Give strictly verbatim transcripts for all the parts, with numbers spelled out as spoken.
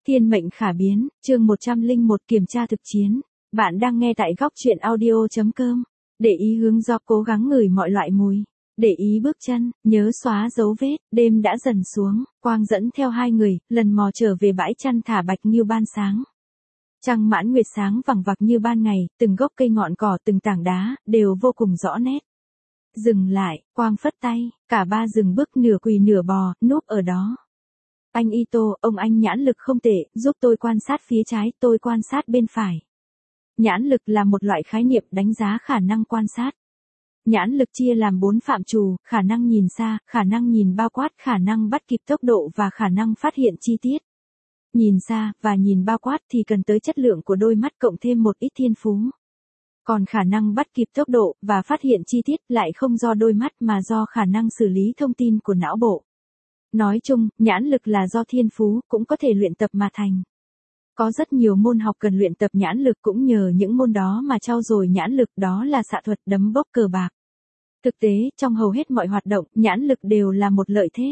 Thiên mệnh khả biến, chương một trăm lẻ một kiểm tra thực chiến. Bạn đang nghe tại góc truyện audio chấm com. Để ý hướng gió, cố gắng ngửi mọi loại mùi. Để ý bước chân, nhớ xóa dấu vết. Đêm đã dần xuống, Quang dẫn theo hai người, lần mò trở về bãi chăn thả bạch nghiêu ban sáng. Trăng mãn nguyệt sáng vằng vặc như ban ngày, từng gốc cây ngọn cỏ, từng tảng đá, đều vô cùng rõ nét. Dừng lại, Quang phất tay, cả ba dừng bước, nửa quỳ nửa bò, núp ở đó. Anh Ito, ông anh nhãn lực không tệ, giúp tôi quan sát phía trái, tôi quan sát bên phải. Nhãn lực là một loại khái niệm đánh giá khả năng quan sát. Nhãn lực chia làm bốn phạm trù, khả năng nhìn xa, khả năng nhìn bao quát, khả năng bắt kịp tốc độ và khả năng phát hiện chi tiết. Nhìn xa và nhìn bao quát thì cần tới chất lượng của đôi mắt cộng thêm một ít thiên phú. Còn khả năng bắt kịp tốc độ và phát hiện chi tiết lại không do đôi mắt mà do khả năng xử lý thông tin của não bộ. Nói chung, nhãn lực là do thiên phú, cũng có thể luyện tập mà thành. Có rất nhiều môn học cần luyện tập nhãn lực, cũng nhờ những môn đó mà trau dồi nhãn lực, đó là xạ thuật, đấm bốc, cờ bạc. Thực tế, trong hầu hết mọi hoạt động, nhãn lực đều là một lợi thế.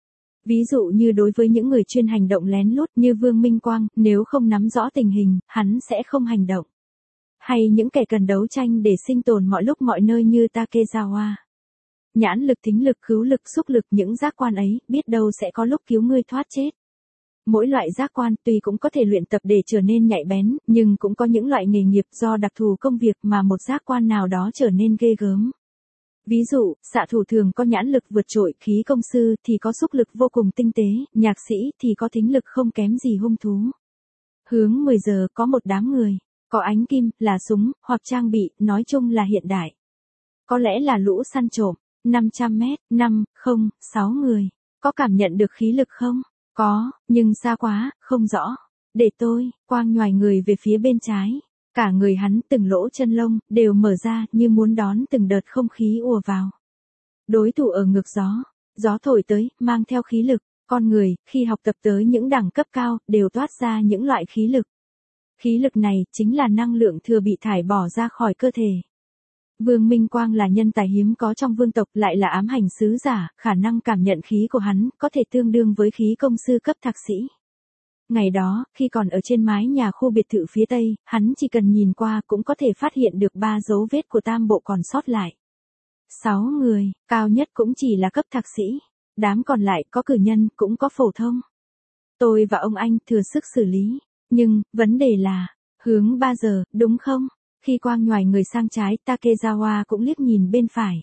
Ví dụ như đối với những người chuyên hành động lén lút như Vương Minh Quang, nếu không nắm rõ tình hình, hắn sẽ không hành động. Hay những kẻ cần đấu tranh để sinh tồn mọi lúc mọi nơi như Takezawa. Nhãn lực, thính lực, khứu lực, xúc lực, những giác quan ấy, biết đâu sẽ có lúc cứu ngươi thoát chết. Mỗi loại giác quan tuy cũng có thể luyện tập để trở nên nhạy bén, nhưng cũng có những loại nghề nghiệp do đặc thù công việc mà một giác quan nào đó trở nên ghê gớm. Ví dụ, xạ thủ thường có nhãn lực vượt trội, khí công sư thì có xúc lực vô cùng tinh tế, nhạc sĩ thì có thính lực không kém gì hung thú. Hướng mười giờ có một đám người, có ánh kim, là súng, hoặc trang bị, nói chung là hiện đại. Có lẽ là lũ săn trộm. năm trăm mét, năm, không, sáu người. Có cảm nhận được khí lực không? Có, nhưng xa quá, không rõ. Để tôi, Quang nhoài người về phía bên trái. Cả người hắn, từng lỗ chân lông, đều mở ra như muốn đón từng đợt không khí ùa vào. Đối thủ ở ngược gió. Gió thổi tới, mang theo khí lực. Con người, khi học tập tới những đẳng cấp cao, đều toát ra những loại khí lực. Khí lực này, chính là năng lượng thừa bị thải bỏ ra khỏi cơ thể. Vương Minh Quang là nhân tài hiếm có trong vương tộc, lại là ám hành sứ giả, khả năng cảm nhận khí của hắn có thể tương đương với khí công sư cấp thạc sĩ. Ngày đó, khi còn ở trên mái nhà khu biệt thự phía tây, hắn chỉ cần nhìn qua cũng có thể phát hiện được ba dấu vết của tam bộ còn sót lại. Sáu người, cao nhất cũng chỉ là cấp thạc sĩ. Đám còn lại có cử nhân, cũng có phổ thông. Tôi và ông anh thừa sức xử lý. Nhưng, vấn đề là, hướng ba giờ, đúng không? Khi Quang nhoài người sang trái, Takezawa cũng liếc nhìn bên phải.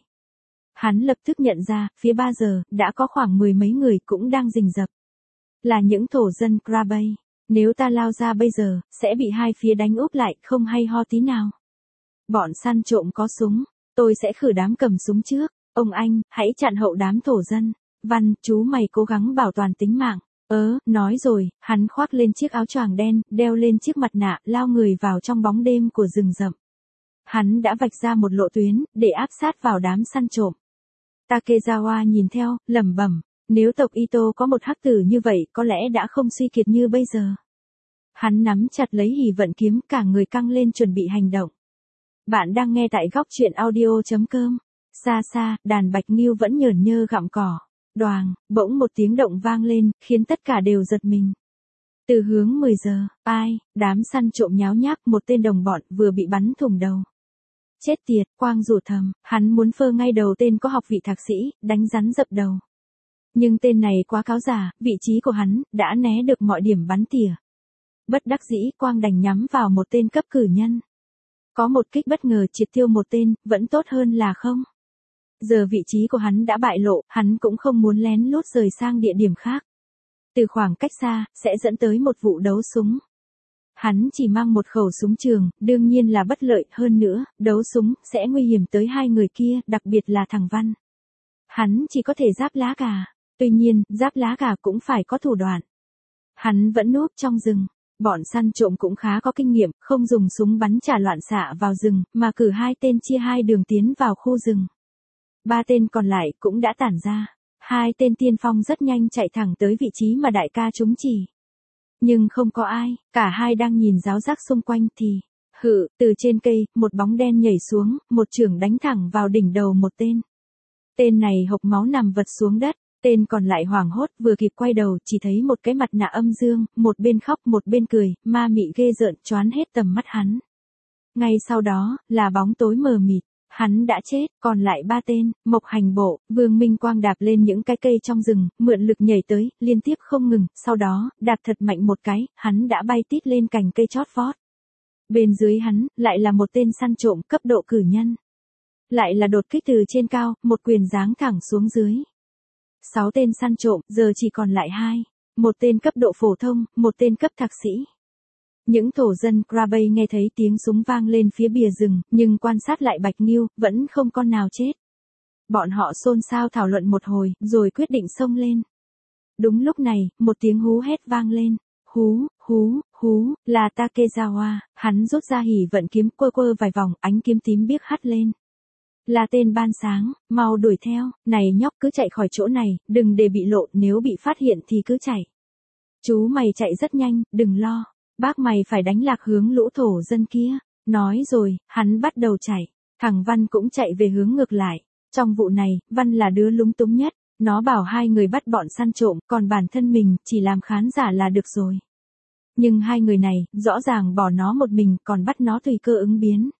Hắn lập tức nhận ra, phía ba giờ, đã có khoảng mười mấy người cũng đang rình rập. Là những thổ dân Krabay. Nếu ta lao ra bây giờ, sẽ bị hai phía đánh úp lại, không hay ho tí nào. Bọn săn trộm có súng, tôi sẽ khử đám cầm súng trước. Ông anh, hãy chặn hậu đám thổ dân. Văn, chú mày cố gắng bảo toàn tính mạng. Ớ, nói rồi, hắn khoác lên chiếc áo choàng đen, đeo lên chiếc mặt nạ, lao người vào trong bóng đêm của rừng rậm. Hắn đã vạch ra một lộ tuyến, để áp sát vào đám săn trộm. Takezawa nhìn theo, lẩm bẩm, nếu tộc Ito có một hắc tử như vậy, có lẽ đã không suy kiệt như bây giờ. Hắn nắm chặt lấy hỉ vận kiếm, cả người căng lên chuẩn bị hành động. Bạn đang nghe tại góc truyện audio chấm com. Xa xa, đàn bạch nghiêu vẫn nhởn nhơ gặm cỏ. Đoàng, bỗng một tiếng động vang lên, khiến tất cả đều giật mình. Từ hướng mười giờ, ai, đám săn trộm nháo nhác, một tên đồng bọn vừa bị bắn thủng đầu. Chết tiệt, Quang rủa thầm, hắn muốn phơ ngay đầu tên có học vị thạc sĩ, đánh rắn dập đầu. Nhưng tên này quá cáo già, vị trí của hắn, đã né được mọi điểm bắn tỉa. Bất đắc dĩ, Quang đành nhắm vào một tên cấp cử nhân. Có một kích bất ngờ triệt tiêu một tên, vẫn tốt hơn là không. Giờ vị trí của hắn đã bại lộ, hắn cũng không muốn lén lút rời sang địa điểm khác. Từ khoảng cách xa, sẽ dẫn tới một vụ đấu súng. Hắn chỉ mang một khẩu súng trường, đương nhiên là bất lợi, hơn nữa, đấu súng, sẽ nguy hiểm tới hai người kia, đặc biệt là thằng Văn. Hắn chỉ có thể giáp lá cà, tuy nhiên, giáp lá cà cũng phải có thủ đoạn. Hắn vẫn núp trong rừng. Bọn săn trộm cũng khá có kinh nghiệm, không dùng súng bắn trả loạn xạ vào rừng, mà cử hai tên chia hai đường tiến vào khu rừng. Ba tên còn lại cũng đã tản ra. Hai tên tiên phong rất nhanh chạy thẳng tới vị trí mà đại ca chúng chỉ. Nhưng không có ai, cả hai đang nhìn ráo rác xung quanh thì, hự, từ trên cây, một bóng đen nhảy xuống, một chưởng đánh thẳng vào đỉnh đầu một tên. Tên này hộc máu nằm vật xuống đất, Tên còn lại hoảng hốt vừa kịp quay đầu chỉ thấy một cái mặt nạ âm dương, một bên khóc một bên cười, ma mị ghê rợn choán hết tầm mắt hắn. Ngay sau đó, là bóng tối mờ mịt. Hắn đã chết, còn lại ba tên, Mộc Hành Bộ, Vương Minh Quang đạp lên những cái cây trong rừng, mượn lực nhảy tới, liên tiếp không ngừng, sau đó, đạp thật mạnh một cái, hắn đã bay tít lên cành cây chót vót. Bên dưới hắn, lại là một tên săn trộm cấp độ cử nhân. Lại là đột kích từ trên cao, một quyền giáng thẳng xuống dưới. Sáu tên săn trộm, giờ chỉ còn lại hai. Một tên cấp độ phổ thông, một tên cấp thạc sĩ. Những thổ dân Krabay nghe thấy tiếng súng vang lên phía bìa rừng, nhưng quan sát lại Bạch Nghiêu, vẫn không con nào chết. Bọn họ xôn xao thảo luận một hồi, rồi quyết định xông lên. Đúng lúc này, một tiếng hú hét vang lên. Hú, hú, hú, là Takezawa, hắn rút ra hỉ vận kiếm quơ quơ vài vòng, ánh kiếm tím biếc hắt lên. Là tên ban sáng, mau đuổi theo, này nhóc cứ chạy khỏi chỗ này, đừng để bị lộ, nếu bị phát hiện thì cứ chạy. Chú mày chạy rất nhanh, đừng lo. Bác mày phải đánh lạc hướng lũ thổ dân kia. Nói rồi, hắn bắt đầu chạy. Thằng Văn cũng chạy về hướng ngược lại. Trong vụ này, Văn là đứa lúng túng nhất. Nó bảo hai người bắt bọn săn trộm, còn bản thân mình, chỉ làm khán giả là được rồi. Nhưng hai người này, rõ ràng bỏ nó một mình, còn bắt nó tùy cơ ứng biến.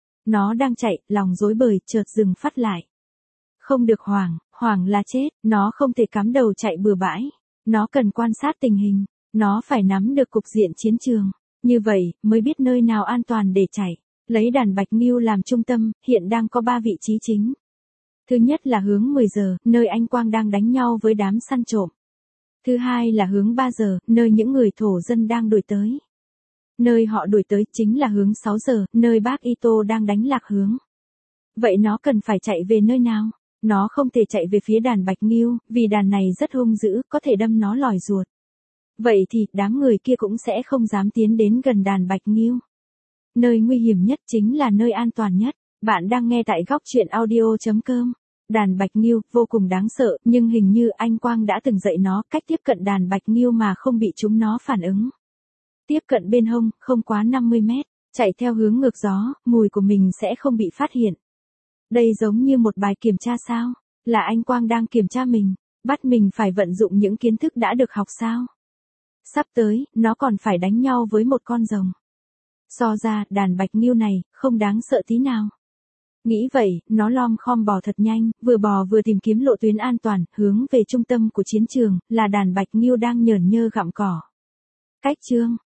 Nó đang chạy, lòng rối bời, chợt dừng phát lại. Không được hoảng, hoảng là chết, nó không thể cắm đầu chạy bừa bãi. Nó cần quan sát tình hình. Nó phải nắm được cục diện chiến trường, như vậy mới biết nơi nào an toàn để chạy. Lấy đàn Bạch Nghiêu làm trung tâm, hiện đang có ba vị trí chính. Thứ nhất là hướng mười giờ, nơi anh Quang đang đánh nhau với đám săn trộm. Thứ hai là hướng ba giờ, nơi những người thổ dân đang đuổi tới. Nơi họ đuổi tới chính là hướng sáu giờ, nơi bác Ito đang đánh lạc hướng. Vậy nó cần phải chạy về nơi nào? Nó không thể chạy về phía đàn Bạch Nghiêu, vì đàn này rất hung dữ, có thể đâm nó lòi ruột. Vậy thì, đám người kia cũng sẽ không dám tiến đến gần đàn Bạch Nghiêu. Nơi nguy hiểm nhất chính là nơi an toàn nhất. Bạn đang nghe tại góc truyện audio chấm com. Đàn Bạch Nghiêu, vô cùng đáng sợ, nhưng hình như anh Quang đã từng dạy nó cách tiếp cận đàn Bạch Nghiêu mà không bị chúng nó phản ứng. Tiếp cận bên hông, không quá năm mươi mét, chạy theo hướng ngược gió, mùi của mình sẽ không bị phát hiện. Đây giống như một bài kiểm tra sao? Là anh Quang đang kiểm tra mình, bắt mình phải vận dụng những kiến thức đã được học sao? Sắp tới, nó còn phải đánh nhau với một con rồng. So ra, đàn Bạch Nghiêu này, không đáng sợ tí nào. Nghĩ vậy, nó lom khom bò thật nhanh, vừa bò vừa tìm kiếm lộ tuyến an toàn, hướng về trung tâm của chiến trường, là đàn Bạch Nghiêu đang nhởn nhơ gặm cỏ. Cách chương